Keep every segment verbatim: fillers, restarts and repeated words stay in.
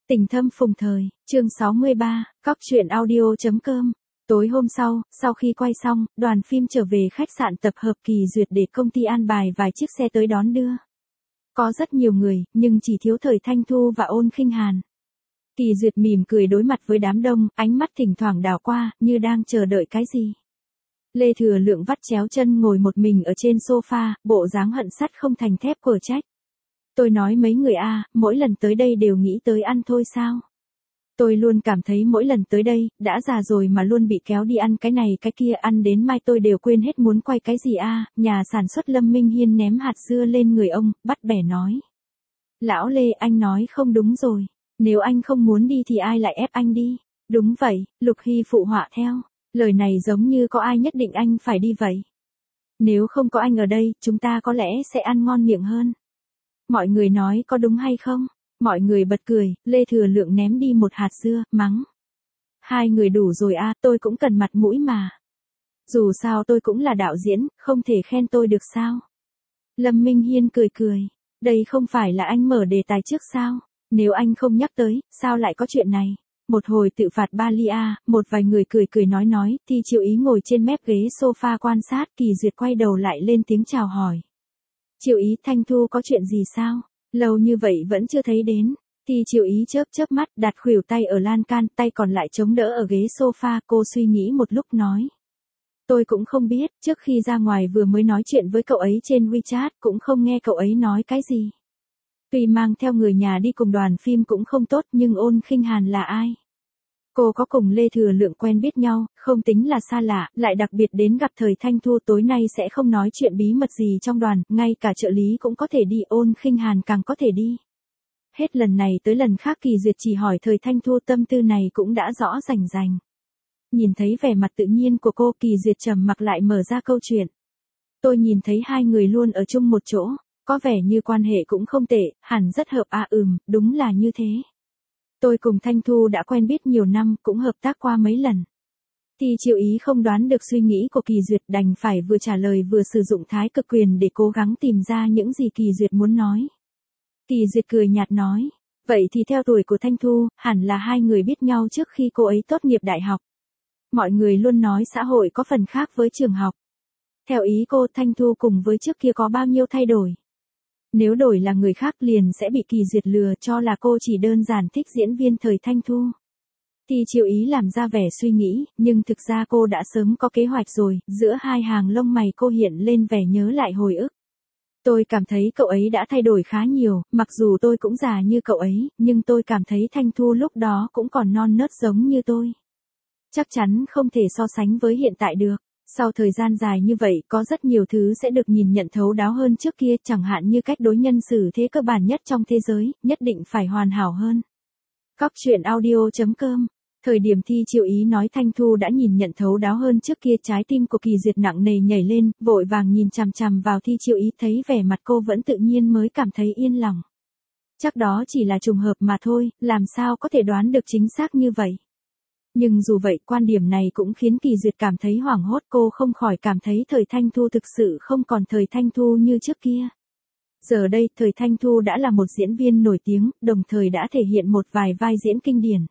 Tình thâm phùng thời, chương sáu mươi ba, cóc truyện audio.com. Tối hôm sau, sau khi quay xong, đoàn phim trở về khách sạn tập hợp Kỳ Duyệt để công ty an bài vài chiếc xe tới đón đưa. Có rất nhiều người, nhưng chỉ thiếu Thời Thanh Thu và Ôn Khinh Hàn. Kỳ Duyệt mỉm cười đối mặt với đám đông, ánh mắt thỉnh thoảng đảo qua, như đang chờ đợi cái gì. Lê Thừa Lượng vắt chéo chân ngồi một mình ở trên sofa, bộ dáng hận sắt không thành thép của trách. Tôi nói mấy người a, mỗi lần tới đây đều nghĩ tới ăn thôi sao? Tôi luôn cảm thấy mỗi lần tới đây, đã già rồi mà luôn bị kéo đi ăn cái này cái kia, ăn đến mai tôi đều quên hết muốn quay cái gì a. Nhà sản xuất Lâm Minh Hiên ném hạt dưa lên người ông, bắt bẻ nói. Lão Lê, anh nói không đúng rồi. Nếu anh không muốn đi thì ai lại ép anh đi? Đúng vậy, Lục Hy phụ họa theo. Lời này giống như có ai nhất định anh phải đi vậy. Nếu không có anh ở đây, chúng ta có lẽ sẽ ăn ngon miệng hơn. Mọi người nói có đúng hay không? Mọi người bật cười, Lê Thừa Lượng ném đi một hạt dưa, mắng. Hai người đủ rồi a, tôi cũng cần mặt mũi mà. Dù sao tôi cũng là đạo diễn, không thể khen tôi được sao? Lâm Minh Hiên cười cười, đây không phải là anh mở đề tài trước sao? Nếu anh không nhắc tới, sao lại có chuyện này? Một hồi tự phạt ba ly a, một vài người cười cười nói nói, thì Triệu Ý ngồi trên mép ghế sofa quan sát, Kỳ Duyệt quay đầu lại lên tiếng chào hỏi. Triệu Ý, Thanh Thu có chuyện gì sao? Lâu như vậy vẫn chưa thấy đến. Thì Triệu Ý chớp chớp mắt, đặt khuỷu tay ở lan can, tay còn lại chống đỡ ở ghế sofa, cô suy nghĩ một lúc nói. Tôi cũng không biết, trước khi ra ngoài vừa mới nói chuyện với cậu ấy trên WeChat, cũng không nghe cậu ấy nói cái gì. Tuy mang theo người nhà đi cùng đoàn phim cũng không tốt, nhưng Ôn Khinh Hàn là ai? Cô có cùng Lê Thừa Lượng quen biết nhau, không tính là xa lạ, lại đặc biệt đến gặp Thời Thanh Thu, tối nay sẽ không nói chuyện bí mật gì trong đoàn, ngay cả trợ lý cũng có thể đi, Ôn Khinh Hàn càng có thể đi. Hết lần này tới lần khác Kỳ Duyệt chỉ hỏi Thời Thanh Thu, tâm tư này cũng đã rõ rành rành. Nhìn thấy vẻ mặt tự nhiên của cô, Kỳ Duyệt trầm mặc lại mở ra câu chuyện. Tôi nhìn thấy hai người luôn ở chung một chỗ, có vẻ như quan hệ cũng không tệ, hẳn rất hợp à. Ừm, đúng là như thế. Tôi cùng Thanh Thu đã quen biết nhiều năm, cũng hợp tác qua mấy lần. Thì Triệu Ý không đoán được suy nghĩ của Kỳ Duyệt, đành phải vừa trả lời vừa sử dụng thái cực quyền để cố gắng tìm ra những gì Kỳ Duyệt muốn nói. Kỳ Duyệt cười nhạt nói, vậy thì theo tuổi của Thanh Thu, hẳn là hai người biết nhau trước khi cô ấy tốt nghiệp đại học. Mọi người luôn nói xã hội có phần khác với trường học. Theo ý cô, Thanh Thu cùng với trước kia có bao nhiêu thay đổi? Nếu đổi là người khác liền sẽ bị Kỳ Duyệt lừa cho là cô chỉ đơn giản thích diễn viên Thời Thanh Thu. Thì Triệu Ý làm ra vẻ suy nghĩ, nhưng thực ra cô đã sớm có kế hoạch rồi, giữa hai hàng lông mày cô hiện lên vẻ nhớ lại hồi ức. Tôi cảm thấy cậu ấy đã thay đổi khá nhiều, mặc dù tôi cũng già như cậu ấy, nhưng tôi cảm thấy Thanh Thu lúc đó cũng còn non nớt giống như tôi. Chắc chắn không thể so sánh với hiện tại được. Sau thời gian dài như vậy, có rất nhiều thứ sẽ được nhìn nhận thấu đáo hơn trước kia, chẳng hạn như cách đối nhân xử thế cơ bản nhất trong thế giới, nhất định phải hoàn hảo hơn. Cóc truyện audio.com. Thời điểm Thi Triệu Ý nói Thanh Thu đã nhìn nhận thấu đáo hơn trước kia, trái tim của Kỳ Duyệt nặng nề nhảy lên, vội vàng nhìn chằm chằm vào Thi Triệu Ý, thấy vẻ mặt cô vẫn tự nhiên mới cảm thấy yên lòng. Chắc đó chỉ là trùng hợp mà thôi, làm sao có thể đoán được chính xác như vậy. Nhưng dù vậy, quan điểm này cũng khiến Kỳ Duyệt cảm thấy hoảng hốt, cô không khỏi cảm thấy Thời Thanh Thu thực sự không còn Thời Thanh Thu như trước kia. Giờ đây, Thời Thanh Thu đã là một diễn viên nổi tiếng, đồng thời đã thể hiện một vài vai diễn kinh điển.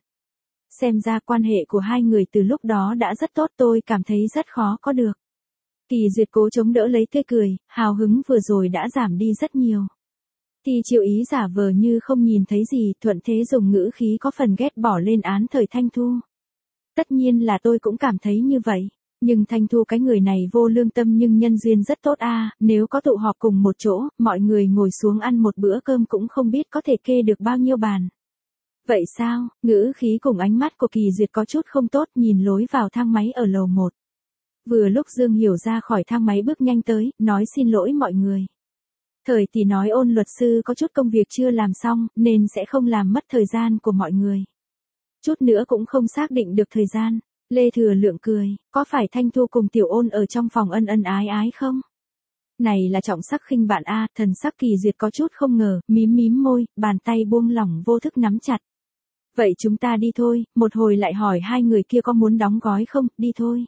Xem ra quan hệ của hai người từ lúc đó đã rất tốt, tôi cảm thấy rất khó có được. Kỳ Duyệt cố chống đỡ lấy tươi cười, hào hứng vừa rồi đã giảm đi rất nhiều. Thì Triệu Ý giả vờ như không nhìn thấy gì, thuận thế dùng ngữ khí có phần ghét bỏ lên án Thời Thanh Thu. Tất nhiên là tôi cũng cảm thấy như vậy, nhưng Thanh Thu cái người này vô lương tâm nhưng nhân duyên rất tốt a, à, nếu có tụ họp cùng một chỗ, mọi người ngồi xuống ăn một bữa cơm cũng không biết có thể kê được bao nhiêu bàn. Vậy sao? Ngữ khí cùng ánh mắt của Kỳ Duyệt có chút không tốt, nhìn lối vào thang máy ở lầu một. Vừa lúc Dương Hiểu ra khỏi thang máy bước nhanh tới, nói xin lỗi mọi người. Thời thì nói Ôn luật sư có chút công việc chưa làm xong, nên sẽ không làm mất thời gian của mọi người. Chút nữa cũng không xác định được thời gian. Lê Thừa Lượng cười, có phải Thanh Thu cùng Tiểu Ôn ở trong phòng ân ân ái ái không? Này là trọng sắc khinh bạn a, thần sắc Kỳ Duyệt có chút không ngờ, mím mím môi, bàn tay buông lỏng vô thức nắm chặt. Vậy chúng ta đi thôi, một hồi lại hỏi hai người kia có muốn đóng gói không, đi thôi.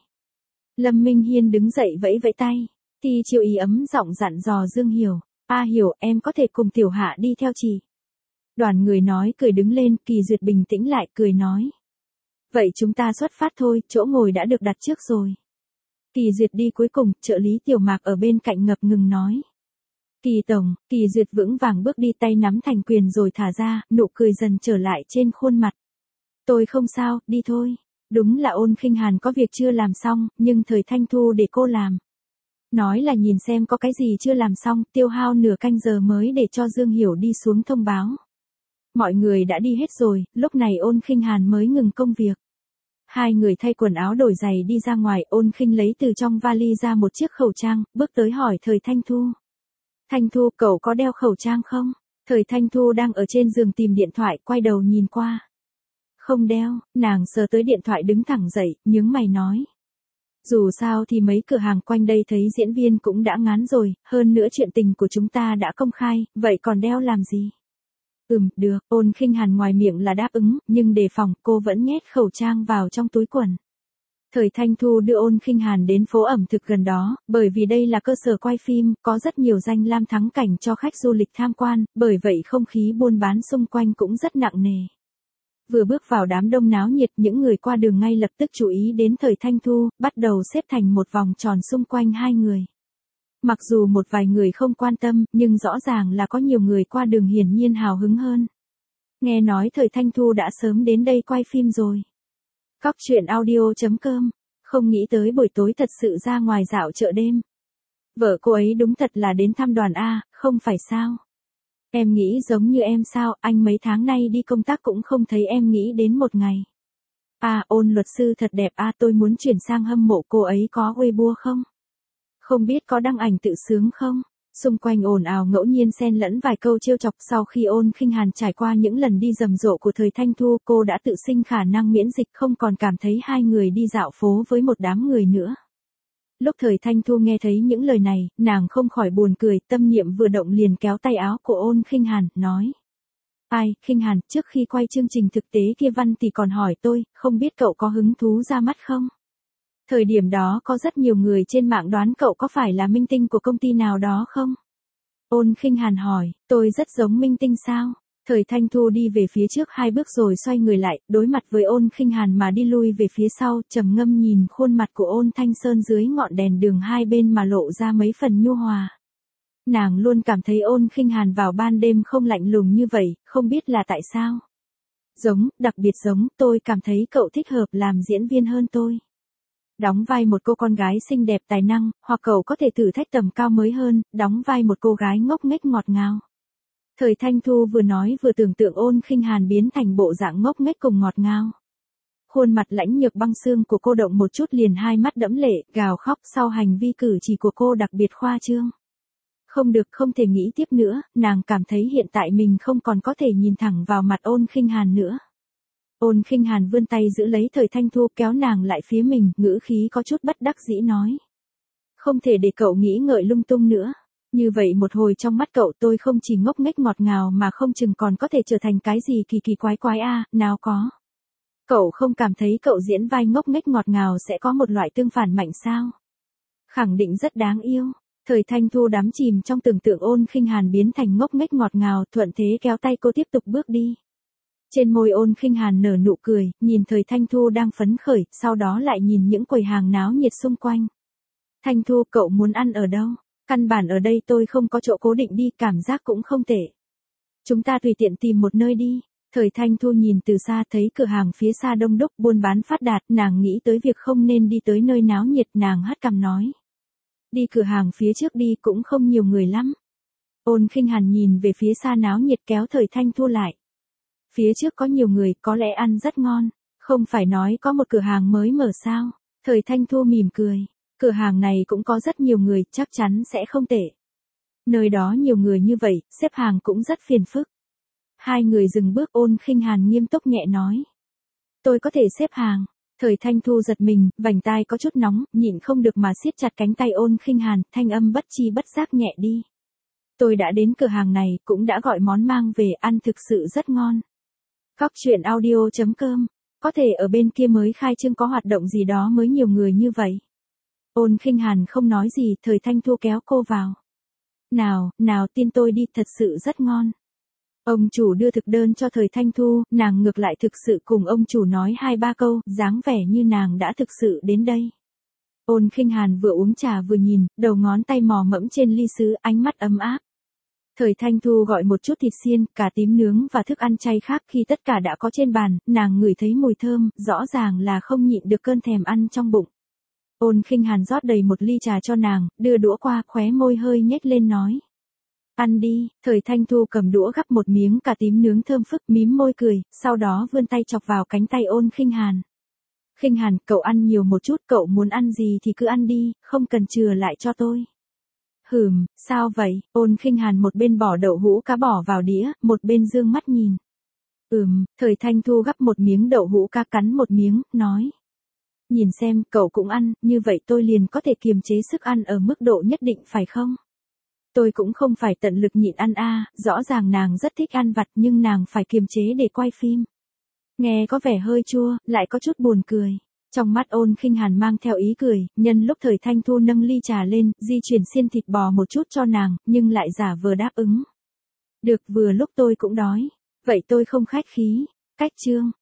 Lâm Minh Hiên đứng dậy vẫy vẫy tay, thì Triệu Ý ấm giọng dặn dò Dương Hiểu, a Hiểu, em có thể cùng Tiểu Hạ đi theo chị. Đoàn người nói cười đứng lên, Kỳ Duyệt bình tĩnh lại, cười nói. Vậy chúng ta xuất phát thôi, chỗ ngồi đã được đặt trước rồi. Kỳ Duyệt đi cuối cùng, trợ lý Tiểu Mạc ở bên cạnh ngập ngừng nói. Kỳ Tổng, Kỳ Duyệt vững vàng bước đi, tay nắm thành quyền rồi thả ra, nụ cười dần trở lại trên khuôn mặt. Tôi không sao, đi thôi. Đúng là Ôn Khinh Hàn có việc chưa làm xong, nhưng Thời Thanh Thu để cô làm. Nói là nhìn xem có cái gì chưa làm xong, tiêu hao nửa canh giờ mới để cho Dương Hiểu đi xuống thông báo. Mọi người đã đi hết rồi, lúc này Ôn Khinh Hàn mới ngừng công việc. Hai người thay quần áo đổi giày đi ra ngoài, Ôn Khinh lấy từ trong vali ra một chiếc khẩu trang, bước tới hỏi Thời Thanh Thu. Thanh Thu, cậu có đeo khẩu trang không? Thời Thanh Thu đang ở trên giường tìm điện thoại, quay đầu nhìn qua. Không đeo, nàng sờ tới điện thoại đứng thẳng dậy, nhướng mày nói. Dù sao thì mấy cửa hàng quanh đây thấy diễn viên cũng đã ngán rồi, hơn nữa chuyện tình của chúng ta đã công khai, vậy còn đeo làm gì? Ừm, được, Ôn Khinh Hàn ngoài miệng là đáp ứng, nhưng đề phòng, cô vẫn nhét khẩu trang vào trong túi quần. Thời Thanh Thu đưa Ôn Khinh Hàn đến phố ẩm thực gần đó, bởi vì đây là cơ sở quay phim, có rất nhiều danh lam thắng cảnh cho khách du lịch tham quan, bởi vậy không khí buôn bán xung quanh cũng rất nặng nề. Vừa bước vào đám đông náo nhiệt, những người qua đường ngay lập tức chú ý đến Thời Thanh Thu, bắt đầu xếp thành một vòng tròn xung quanh hai người. Mặc dù một vài người không quan tâm, nhưng rõ ràng là có nhiều người qua đường hiển nhiên hào hứng hơn. Nghe nói Thời Thanh Thu đã sớm đến đây quay phim rồi. Cóc truyện audio chấm com, không nghĩ tới buổi tối thật sự ra ngoài dạo chợ đêm. Vợ cô ấy đúng thật là đến thăm Đoàn A, không phải sao? Em nghĩ giống như em sao, anh mấy tháng nay đi công tác cũng không thấy em nghĩ đến một ngày. À, Ôn luật sư thật đẹp à, tôi muốn chuyển sang hâm mộ cô ấy, có Weibo không? Không biết có đăng ảnh tự sướng không? Xung quanh ồn ào ngẫu nhiên xen lẫn vài câu trêu chọc. Sau khi Ôn Khinh Hàn trải qua những lần đi rầm rộ của Thời Thanh Thu, cô đã tự sinh khả năng miễn dịch, không còn cảm thấy hai người đi dạo phố với một đám người nữa. Lúc Thời Thanh Thu nghe thấy những lời này, nàng không khỏi buồn cười, tâm niệm vừa động liền kéo tay áo của Ôn Khinh Hàn, nói. Ai, Khinh Hàn, trước khi quay chương trình thực tế kia Văn thì còn hỏi tôi, không biết cậu có hứng thú ra mắt không? Thời điểm đó có rất nhiều người trên mạng đoán cậu có phải là minh tinh của công ty nào đó không? Ôn Khinh Hàn hỏi, tôi rất giống minh tinh sao? Thời Thanh Thu đi về phía trước hai bước rồi xoay người lại, đối mặt với Ôn Khinh Hàn mà đi lui về phía sau, trầm ngâm nhìn khuôn mặt của Ôn Thanh Sơn dưới ngọn đèn đường hai bên mà lộ ra mấy phần nhu hòa. Nàng luôn cảm thấy Ôn Khinh Hàn vào ban đêm không lạnh lùng như vậy, không biết là tại sao. Giống, đặc biệt giống, tôi cảm thấy cậu thích hợp làm diễn viên hơn tôi. Đóng vai một cô con gái xinh đẹp tài năng, hoặc cậu có thể thử thách tầm cao mới hơn, đóng vai một cô gái ngốc nghếch ngọt ngào. Thời Thanh Thu vừa nói vừa tưởng tượng Ôn Khinh Hàn biến thành bộ dạng ngốc nghếch cùng ngọt ngào. Khuôn mặt lãnh nhược băng xương của cô động một chút liền hai mắt đẫm lệ, gào khóc sau hành vi cử chỉ của cô đặc biệt khoa trương. Không được, không thể nghĩ tiếp nữa, nàng cảm thấy hiện tại mình không còn có thể nhìn thẳng vào mặt Ôn Khinh Hàn nữa. Ôn Khinh Hàn vươn tay giữ lấy Thời Thanh Thu, kéo nàng lại phía mình, ngữ khí có chút bất đắc dĩ nói. Không thể để cậu nghĩ ngợi lung tung nữa. Như vậy một hồi trong mắt cậu tôi không chỉ ngốc nghếch ngọt ngào mà không chừng còn có thể trở thành cái gì kỳ kỳ quái quái a, à, nào có. Cậu không cảm thấy cậu diễn vai ngốc nghếch ngọt ngào sẽ có một loại tương phản mạnh sao? Khẳng định rất đáng yêu. Thời Thanh Thu đắm chìm trong tưởng tượng Ôn Khinh Hàn biến thành ngốc nghếch ngọt ngào, thuận thế kéo tay cô tiếp tục bước đi. Trên môi Ôn Khinh Hàn nở nụ cười, nhìn Thời Thanh Thu đang phấn khởi, sau đó lại nhìn những quầy hàng náo nhiệt xung quanh. Thanh Thu, cậu muốn ăn ở đâu? Căn bản ở đây tôi không có chỗ cố định đi, cảm giác cũng không tệ. Chúng ta tùy tiện tìm một nơi đi. Thời Thanh Thu nhìn từ xa thấy cửa hàng phía xa đông đúc buôn bán phát đạt, nàng nghĩ tới việc không nên đi tới nơi náo nhiệt, nàng hất cằm nói. Đi cửa hàng phía trước đi, cũng không nhiều người lắm. Ôn Khinh Hàn nhìn về phía xa náo nhiệt kéo Thời Thanh Thu lại. Phía trước có nhiều người, có lẽ ăn rất ngon. Không phải nói có một cửa hàng mới mở sao? Thời Thanh Thu mỉm cười. Cửa hàng này cũng có rất nhiều người, chắc chắn sẽ không tệ. Nơi đó nhiều người như vậy, xếp hàng cũng rất phiền phức. Hai người dừng bước, Ôn Khinh Hàn nghiêm túc nhẹ nói. Tôi có thể xếp hàng. Thời Thanh Thu giật mình, vành tai có chút nóng, nhịn không được mà siết chặt cánh tay Ôn Khinh Hàn, thanh âm bất chi bất giác nhẹ đi. Tôi đã đến cửa hàng này, cũng đã gọi món mang về, ăn thực sự rất ngon. Cóc truyện audio chấm com, có thể ở bên kia mới khai trương có hoạt động gì đó mới nhiều người như vậy. Ôn Khinh Hàn không nói gì, Thời Thanh Thu kéo cô vào. Nào, nào tin tôi đi, thật sự rất ngon. Ông chủ đưa thực đơn cho Thời Thanh Thu, nàng ngược lại thực sự cùng ông chủ nói hai ba câu, dáng vẻ như nàng đã thực sự đến đây. Ôn Khinh Hàn vừa uống trà vừa nhìn, đầu ngón tay mò mẫm trên ly sứ, ánh mắt ấm áp. Thời Thanh Thu gọi một chút thịt xiên, cà tím nướng và thức ăn chay khác, khi tất cả đã có trên bàn, nàng ngửi thấy mùi thơm, rõ ràng là không nhịn được cơn thèm ăn trong bụng. Ôn Khinh Hàn rót đầy một ly trà cho nàng, đưa đũa qua, khóe môi hơi nhếch lên nói. Ăn đi. Thời Thanh Thu cầm đũa gắp một miếng cà tím nướng thơm phức, mím môi cười, sau đó vươn tay chọc vào cánh tay Ôn Khinh Hàn. Khinh Hàn, cậu ăn nhiều một chút, cậu muốn ăn gì thì cứ ăn đi, không cần chừa lại cho tôi. Hừm, sao vậy? Ôn Khinh Hàn một bên bỏ đậu hũ cá bỏ vào đĩa, một bên dương mắt nhìn. Ừm, Thời Thanh Thu gắp một miếng đậu hũ cá cắn một miếng, nói. Nhìn xem, cậu cũng ăn, như vậy tôi liền có thể kiềm chế sức ăn ở mức độ nhất định phải không? Tôi cũng không phải tận lực nhịn ăn a, rõ ràng nàng rất thích ăn vặt nhưng nàng phải kiềm chế để quay phim. Nghe có vẻ hơi chua, lại có chút buồn cười. Trong mắt Ôn Khinh Hàn mang theo ý cười, nhân lúc Thời Thanh Thu nâng ly trà lên, di chuyển xiên thịt bò một chút cho nàng, nhưng lại giả vờ đáp ứng. Được, vừa lúc tôi cũng đói. Vậy tôi không khách khí. Cách chương.